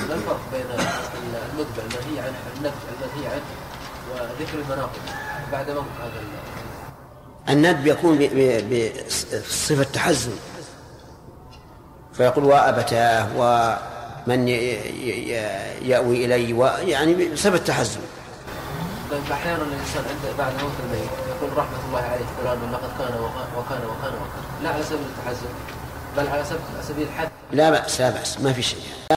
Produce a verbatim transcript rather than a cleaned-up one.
ما الفرق بين المذبح المنهي عن النبذ المنهي عنه وذكر المناقب بعد موت هذا؟ الندب يكون بصفة تحزن، فيقول وأبتاه ومن يأوي إلي، يعني بصفة تحزن. أحيانا الإنسان عند بعد موت الميت يقول رحمة الله عليه فلان لقد كان وكان وكان وكان، لا على سبيل التحزن بل على سبيل الحث. لا بأس لا بأس ما في شيء.